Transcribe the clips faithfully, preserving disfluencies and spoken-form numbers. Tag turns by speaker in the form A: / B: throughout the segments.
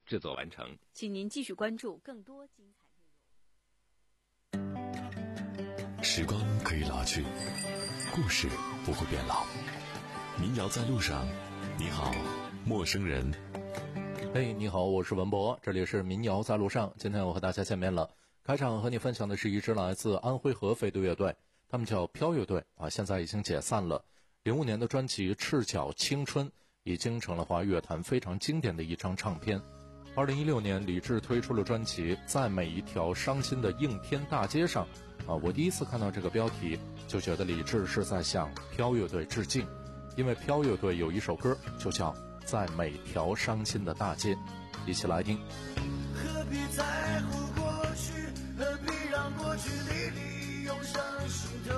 A: 制作完成。
B: 请您继续关注更多精彩内
C: 容。时光可以老去，故事不会变老。民谣在路上，你好，陌生人。
D: 嘿、hey, 你好，我是文博，这里是民谣在路上。今天我和大家见面了。开场和你分享的是一支来自安徽合肥的乐队，他们叫飘乐队啊，现在已经解散了。零五年的专辑《赤脚青春》已经成了华语乐坛非常经典的一张唱片。二零一六年，李志推出了专辑《在每一条伤心的应天大街上》啊，我第一次看到这个标题，就觉得李志是在向飘乐队致敬，因为飘乐队有一首歌就叫《在每条伤心的大街》，一起来听。
E: 何必在乎过去，何必让过去历历涌上心头，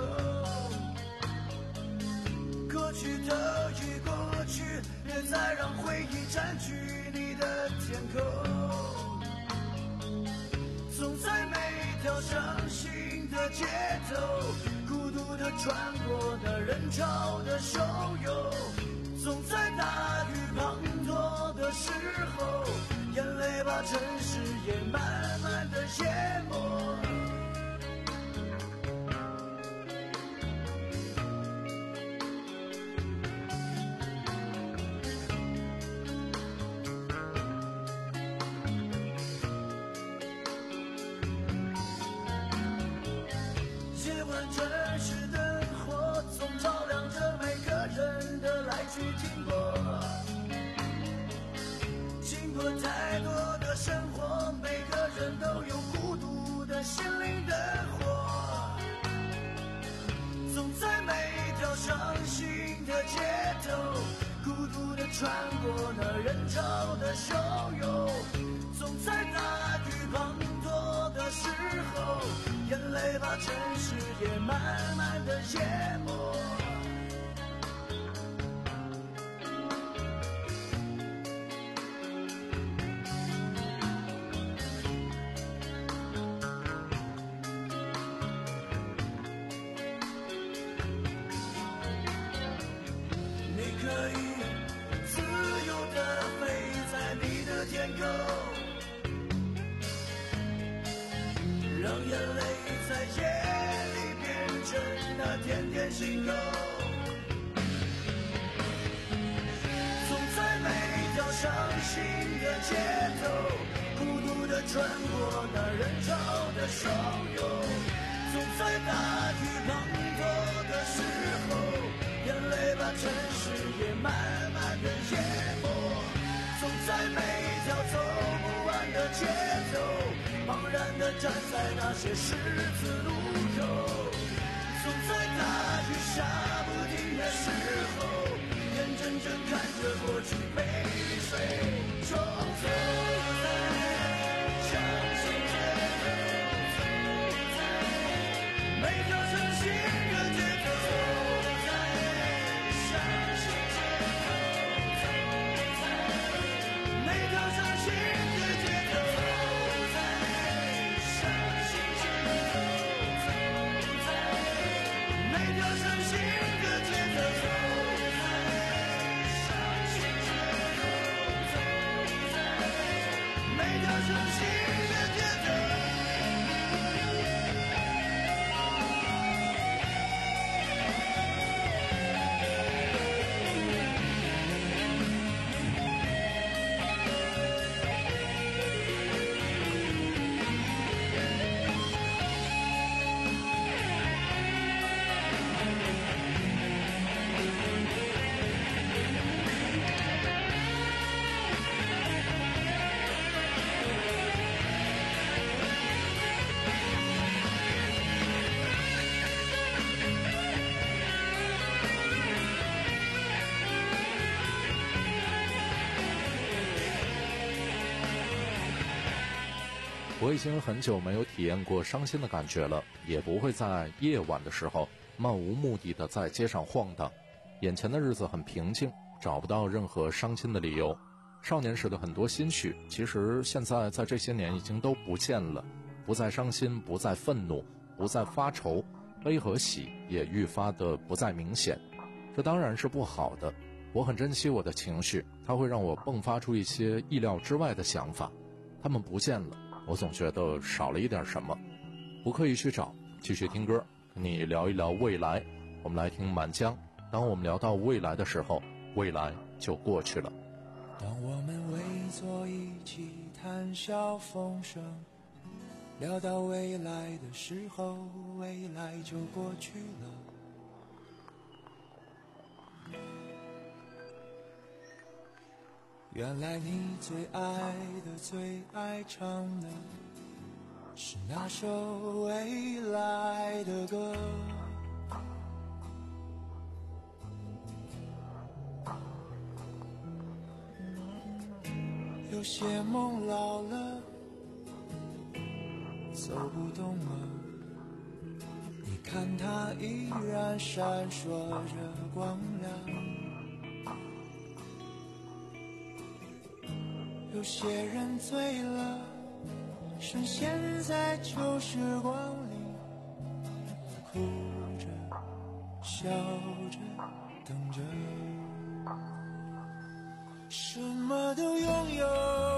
E: 过去的已过去，别再让回忆占据你的天空，总在每条伤心的街头，孤独地穿过那人潮的汹涌，总在大雨滂沱的时候，眼泪把城市也慢慢地淹没。夜晚城市灯火总照亮着每个人的来去经过，经过太多的生活，每个人都有孤独的心灵的火，总在每条伤心的街头，孤独地穿过那人潮的汹涌，总在大雨滂沱的时候，眼泪把城市也慢慢地淹没。可以自由地飞在你的天空，让眼泪在夜里变成那点点星空，总在每条伤心的街头，孤独地穿过那人潮的汹涌，总在大雨滂沱的时候，眼泪把城市也慢慢地淹没，总在每条走不完的街头，茫然地站在那些十字路口，总在大雨下不停的时候，眼睁睁看着过去被水冲走。
D: 我已经很久没有体验过伤心的感觉了，也不会在夜晚的时候漫无目的的在街上晃荡。眼前的日子很平静，找不到任何伤心的理由。少年时的很多心绪，其实现在在这些年已经都不见了，不再伤心，不再愤怒，不再发愁，悲和喜也愈发的不再明显。这当然是不好的， 我很珍惜我的情绪，它会让我迸发出一些意料之外的想法，它们不见了，我总觉得少了一点什么。不刻意去找，继续听歌，跟你聊一聊未来。我们来听满江，当我们聊到未来的时候，未来就过去了。
E: 当我们围坐一起谈笑风生，聊到未来的时候，未来就过去了。原来你最爱的最爱唱的是那首未来的歌，有些梦老了走不动了，你看它依然闪烁着光亮。有些人醉了，深陷在旧时光里，哭着笑着等着，什么都拥有，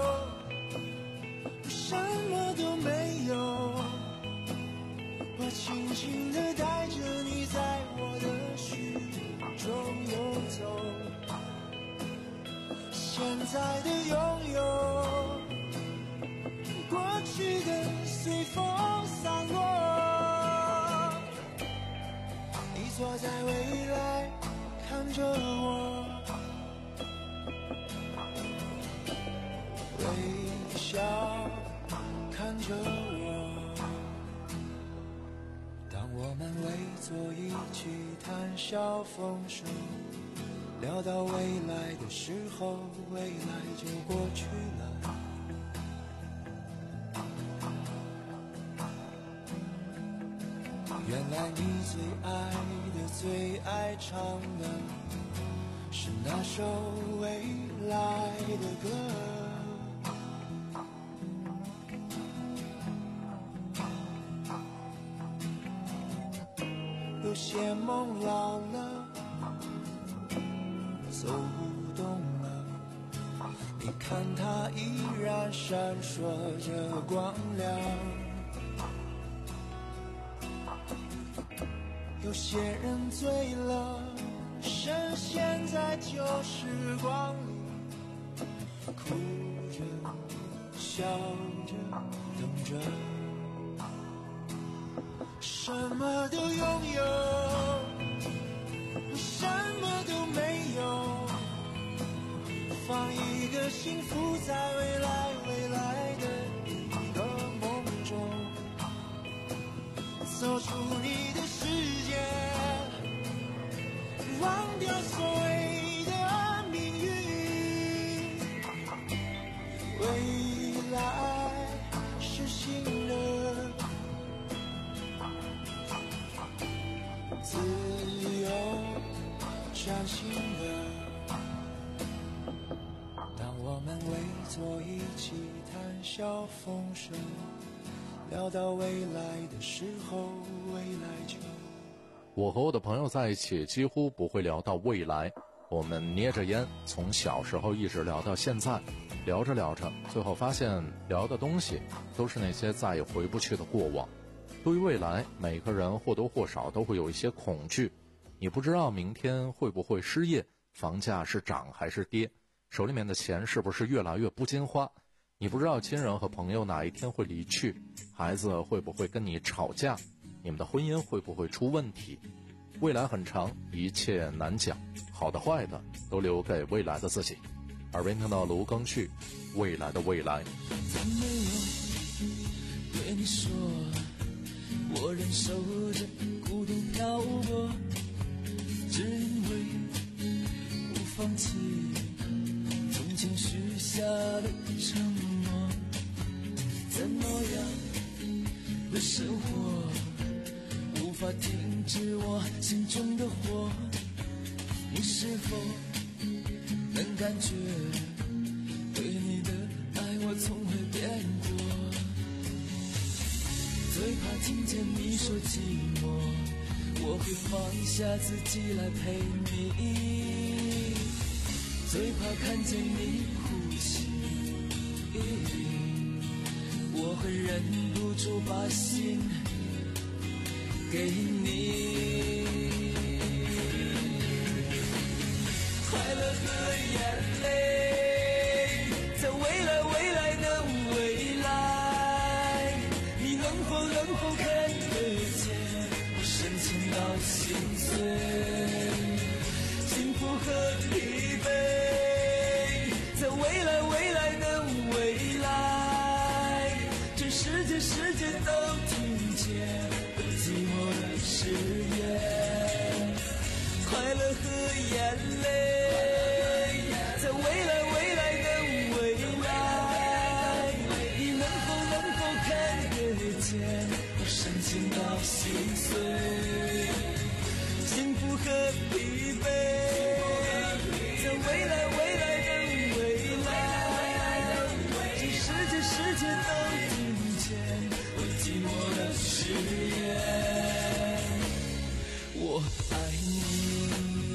E: 什么都没有，我轻轻地带着你在我的虚中游走，现在的拥有，过去的随风散落，你坐在未来看着我，微笑看着我。当我们围坐一起谈笑风生，聊到未来的时候，未来就过去了。原来你最爱的最爱唱的是那首未来的歌，有些梦老了走不动了，你看它依然闪烁着光亮。有些人醉了，深陷在旧时光里，哭着笑着等着，什么都拥有，什么都没有，放一个幸福在未来未来的一个梦中，走出你的世界，忘掉所谓的命运，未来是新的，自由崭新的。当我们围坐一起谈笑风生，聊到未来的时候，未来就……
D: 我和我的朋友在一起几乎不会聊到未来，我们捏着烟从小时候一直聊到现在，聊着聊着最后发现聊的东西都是那些再也回不去的过往。对于未来，每个人或多或少都会有一些恐惧，你不知道明天会不会失业，房价是涨还是跌，手里面的钱是不是越来越不经花，你不知道亲人和朋友哪一天会离去，孩子会不会跟你吵架，你们的婚姻会不会出问题。未来很长，一切难讲，好的坏的都留给未来的自己。耳边听到卢庚戌未来的未来。
E: 怎么我对你说，我忍受着孤独漂泊，只因为不放弃从前许下的承诺。怎么样的生活无法停止我心中的火，你是否能感觉对你的爱我从未变过。最怕听见你说寂寞，我会放下自己来陪你。 最怕看见你哭泣，我会忍不住把心给你。快乐和眼泪，在未来未来的未来，你能否能否看得见我深情到心碎，幸福和疲惫，在未来未来的未来，全世界世界都听见我寂寞的誓言。快乐和眼泪，在未来未来的未来，你能否能否看得见我深情到心碎，幸福和疲惫，在未来未来的未来，全世界世界都听见我寂寞的誓言，我爱你。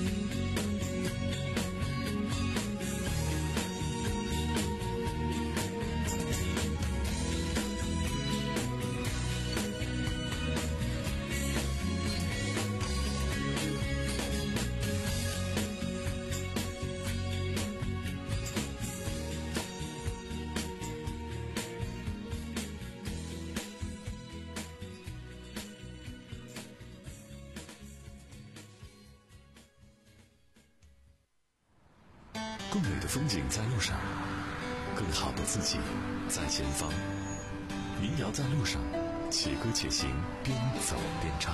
C: 更美的风景在路上，更好的自己在前方。民谣在路上，且歌且行，边走边唱。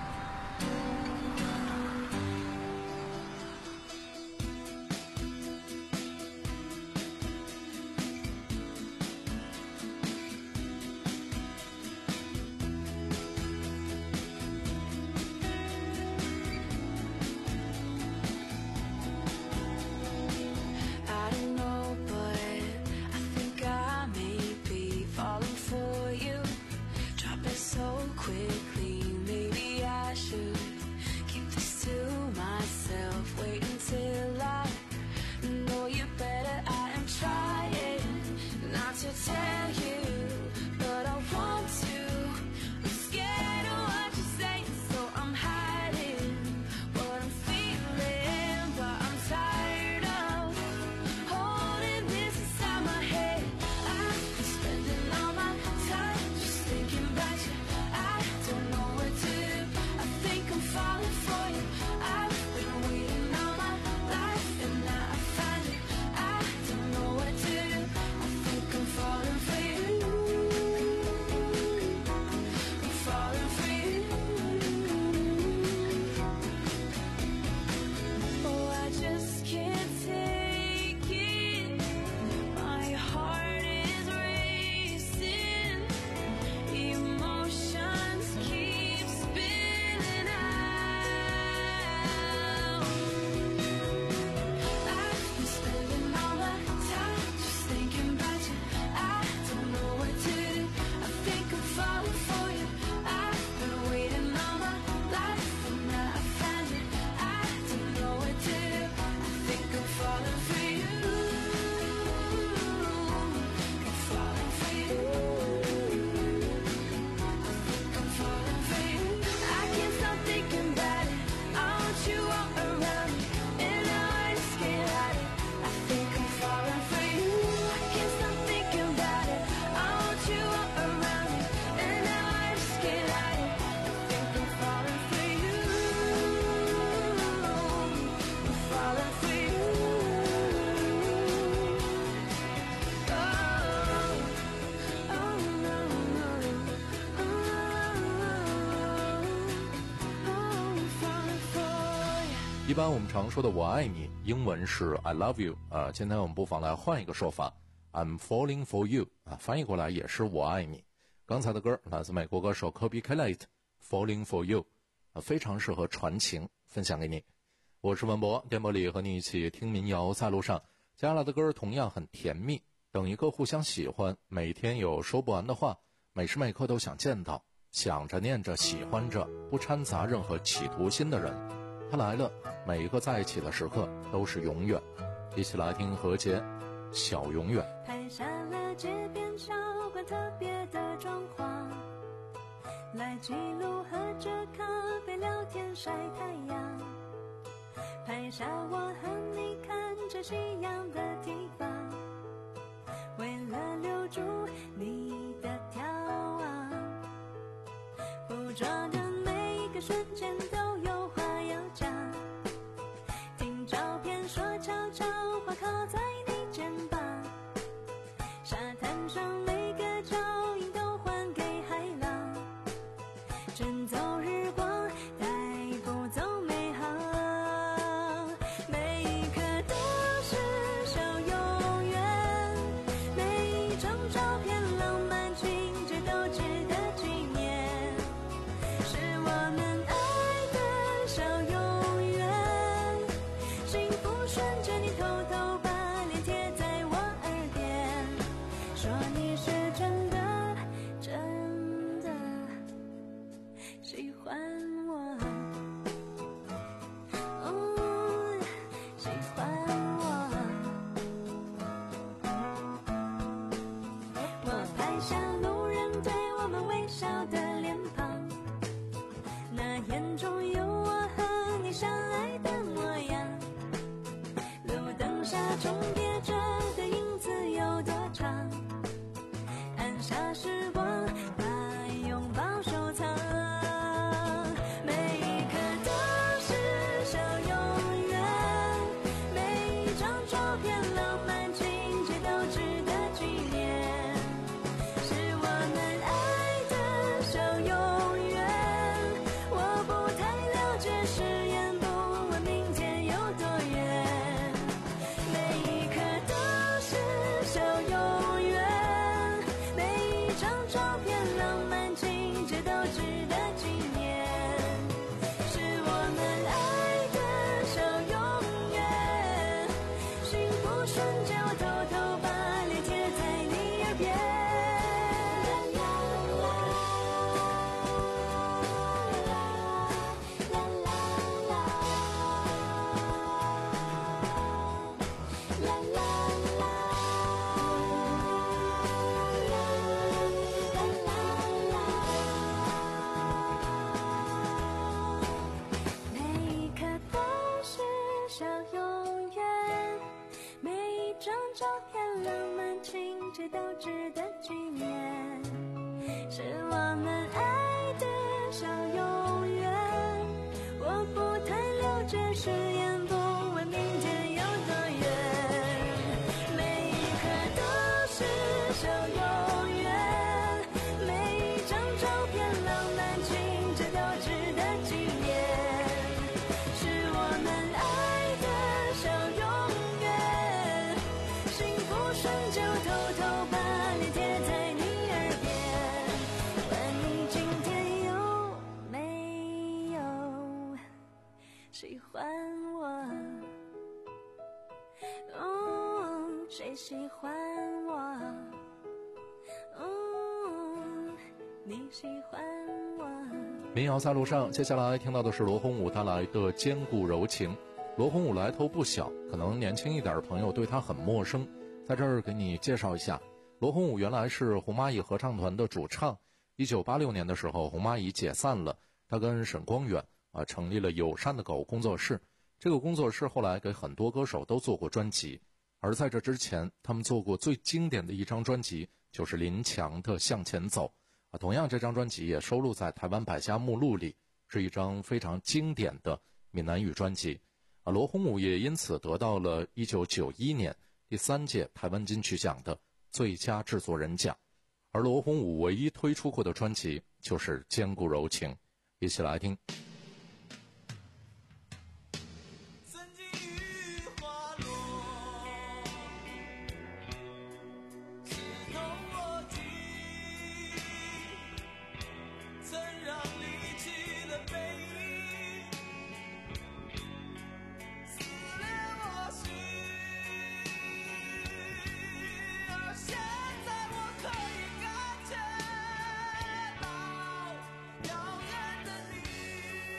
D: 一般我们常说的我爱你，英文是 I love you 啊，今天我们不妨来换一个说法 I'm falling for you 啊，翻译过来也是我爱你。刚才的歌来自美国歌手 Kobe Calais Falling for you 啊，非常适合传情，分享给你。我是文博，电波里和你一起听民谣在路上。接下来的歌同样很甜蜜，等一个互相喜欢，每天有说不完的话，每时每刻都想见到，想着念着喜欢着，不掺杂任何企图心的人。他来了，每一个在一起的时刻都是永远。 一起来听何洁小永远。
A: 拍下了街边小馆特别的装潢，来记录喝着咖啡聊天晒太阳，拍下我和你看着夕阳的地方，为了留住你的眺望，捕捉的每一个瞬间都有话要讲，听照片说悄悄话靠在你肩膀，沙滩上每个脚印都还给海浪，卷走日光带不走美好，每一刻都是小永远，每一张照片浪漫情节都值得纪念，是我们爱的小永远，幸福瞬间你偷偷把脸贴在我耳边，说你是真的真的喜欢我，哦，喜欢我。我拍下路人对我们微笑的脸庞，那眼中有我和你相爱的模样，路灯下重叠着的影子有多长，按下时光把拥抱收藏，每一刻都是小永远，每一张照片浪漫情节都值得纪念，是我们爱的小永远，我不太了解誓言不问明天有多远，每一刻都是小永远，每一张照片浪漫情节都值得纪念，是我们爱的小永远，幸福瞬间我偷偷把脸贴在你耳边，啦啦啦啦啦啦啦啦啦，每一刻都是小永远，每一张照片浪漫情节都值得纪念，是我们爱的小永远，我不太了解誓言不问明天有多远，每一刻都是小永远，每一张照片浪漫情节都值得纪念，是我们爱的小永远，幸福瞬间我偷偷把脸贴在你耳边，问你今天有没有喜欢我，哦，谁喜欢我，哦，你喜欢我。
D: 民谣在路上，接下来听到的是罗红武带来的坚固柔情。罗红武来头不小，可能年轻一点的朋友对他很陌生，在这儿给你介绍一下。罗红武原来是红蚂蚁合唱团的主唱，一九八六年的时候红蚂蚁解散了，他跟沈光远啊成立了友善的狗工作室，这个工作室后来给很多歌手都做过专辑，而在这之前他们做过最经典的一张专辑就是林强的向前走啊，同样这张专辑也收录在台湾百家目录里，是一张非常经典的闽南语专辑啊。罗红武也因此得到了一九九一年第三届台湾金曲奖的最佳制作人奖，而罗红武唯一推出过的专辑就是《坚固柔情》，一起来听。
E: 曾经雨花落，刺痛我心，曾让离去的背影撕裂我心，而现在我可以感觉到遥远的你。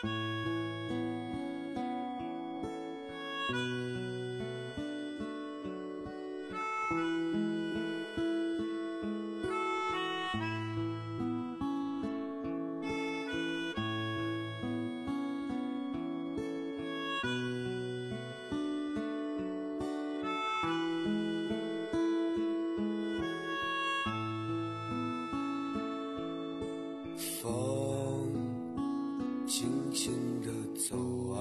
E: 风轻轻地走啊，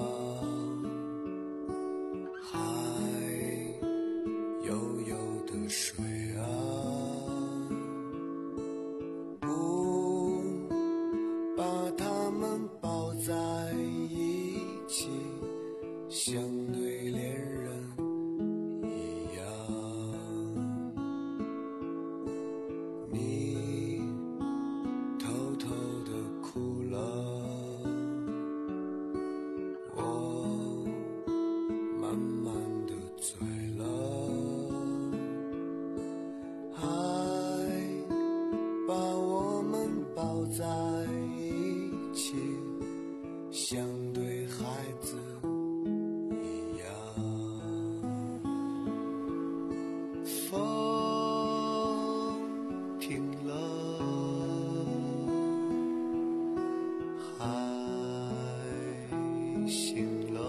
E: 海悠悠的水啊，不把它们抱在一起，像对恋人一样。你偷偷地哭了，我慢慢地醉了，爱把我们抱在一起，像对孩子一样。风停了，海醒了，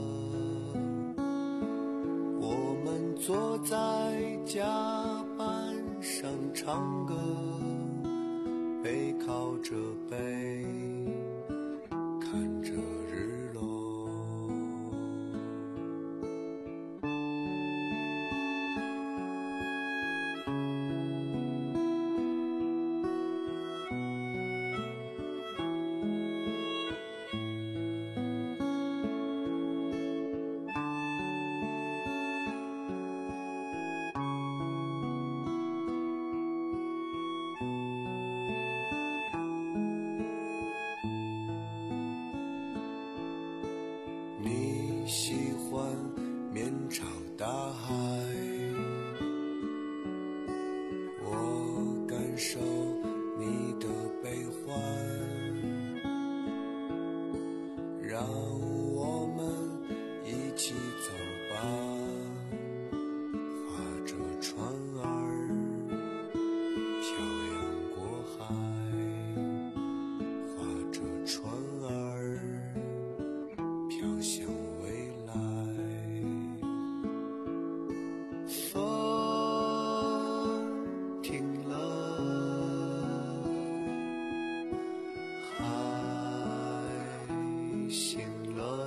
E: 我们坐在甲板上唱歌，背靠着背，看着日落。你喜欢面朝大海，我感受你的悲欢，让我们一起走吧，划着船儿漂洋过海，划着船儿飘向未来。风停了，海醒了，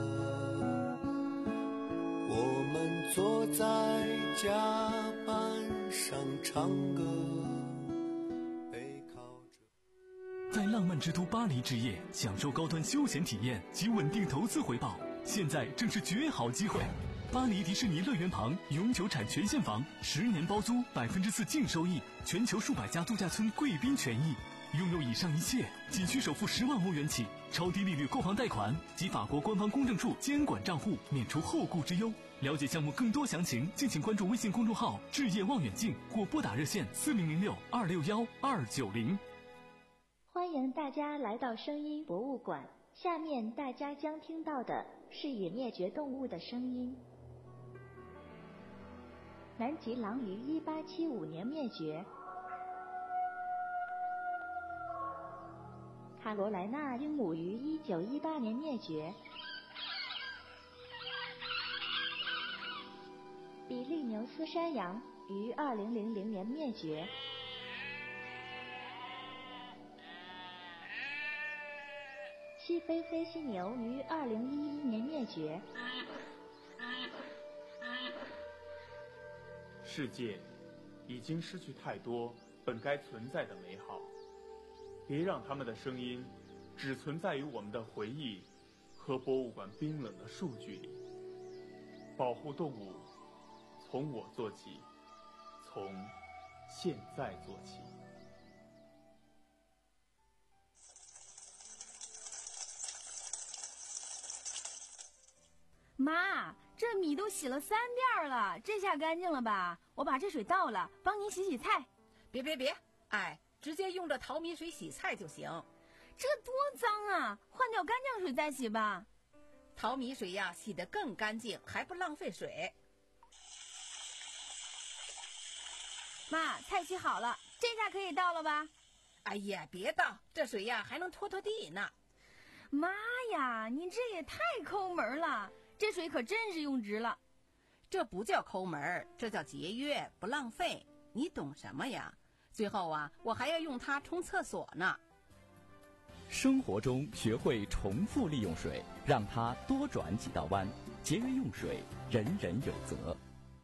E: 我们坐在甲板上唱歌，背靠着。
F: 在浪漫之都巴黎之夜，享受高端休闲体验及稳定投资回报，现在正是绝好机会。巴黎迪士尼乐园旁永久产权现房，十年包租，百分之四净收益，全球数百家度假村贵宾权益。拥有以上一切，仅需首付十万欧元起，超低利率购房贷款及法国官方公证处监管账户，免除后顾之忧。了解项目更多详情，敬请关注微信公众号“置业望远镜”或拨打热线四零零六二六幺二九零。
G: 欢迎大家来到声音博物馆。下面大家将听到的是已灭绝动物的声音。南极狼于一八七五年灭绝，卡罗莱纳鹦鹉于一九一八年灭绝，比利牛斯山羊于二零零零年灭绝，西非非犀牛于二零一一年灭绝。
H: 世界已经失去太多本该存在的美好，别让他们的声音只存在于我们的回忆和博物馆冰冷的数据里。保护动物，从我做起，从现在做起。
B: 妈，这米都洗了三遍了，这下干净了吧？我把这水倒了，帮您洗洗菜。
I: 别别别，哎，直接用这淘米水洗菜就行。
B: 这多脏啊！换掉干净水再洗吧。
I: 淘米水呀，洗得更干净，还不浪费水。
B: 妈，菜洗好了，这下可以倒了吧？
I: 哎呀，别倒，这水呀还能拖拖地呢。
B: 妈呀，你这也太抠门了，这水可真是用值了。
I: 这不叫抠门，这叫节约，不浪费。你懂什么呀？最后啊，我还要用它冲厕所呢。
J: 生活中学会重复利用水，让它多转几道弯，节约用水，人人有责。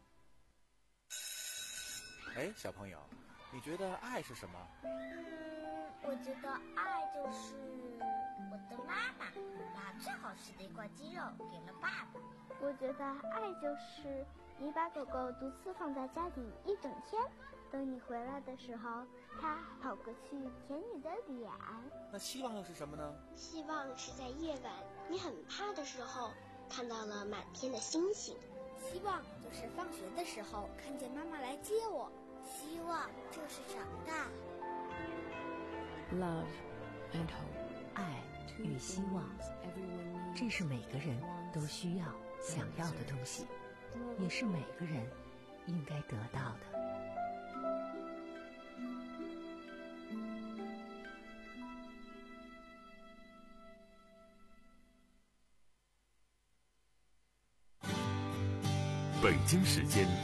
K: 哎，小朋友，你觉得爱是什么？
L: 嗯，我觉得爱就是我的妈妈把最好吃的一块鸡肉给了爸爸。
M: 我觉得爱就是你把狗狗独自放在家里一整天，等你回来的时候，它跑过去舔你的脸。
K: 那希望又是什么呢？
N: 希望是在夜晚你很怕的时候，看到了满天的星星。
O: 希望就是放学的时候看见妈妈来接我。
L: 希望就是长大。
P: Love and hope， 爱与希望，这是每个人都需要、想要的东西，也是每个人应该得到的。
C: 北京时间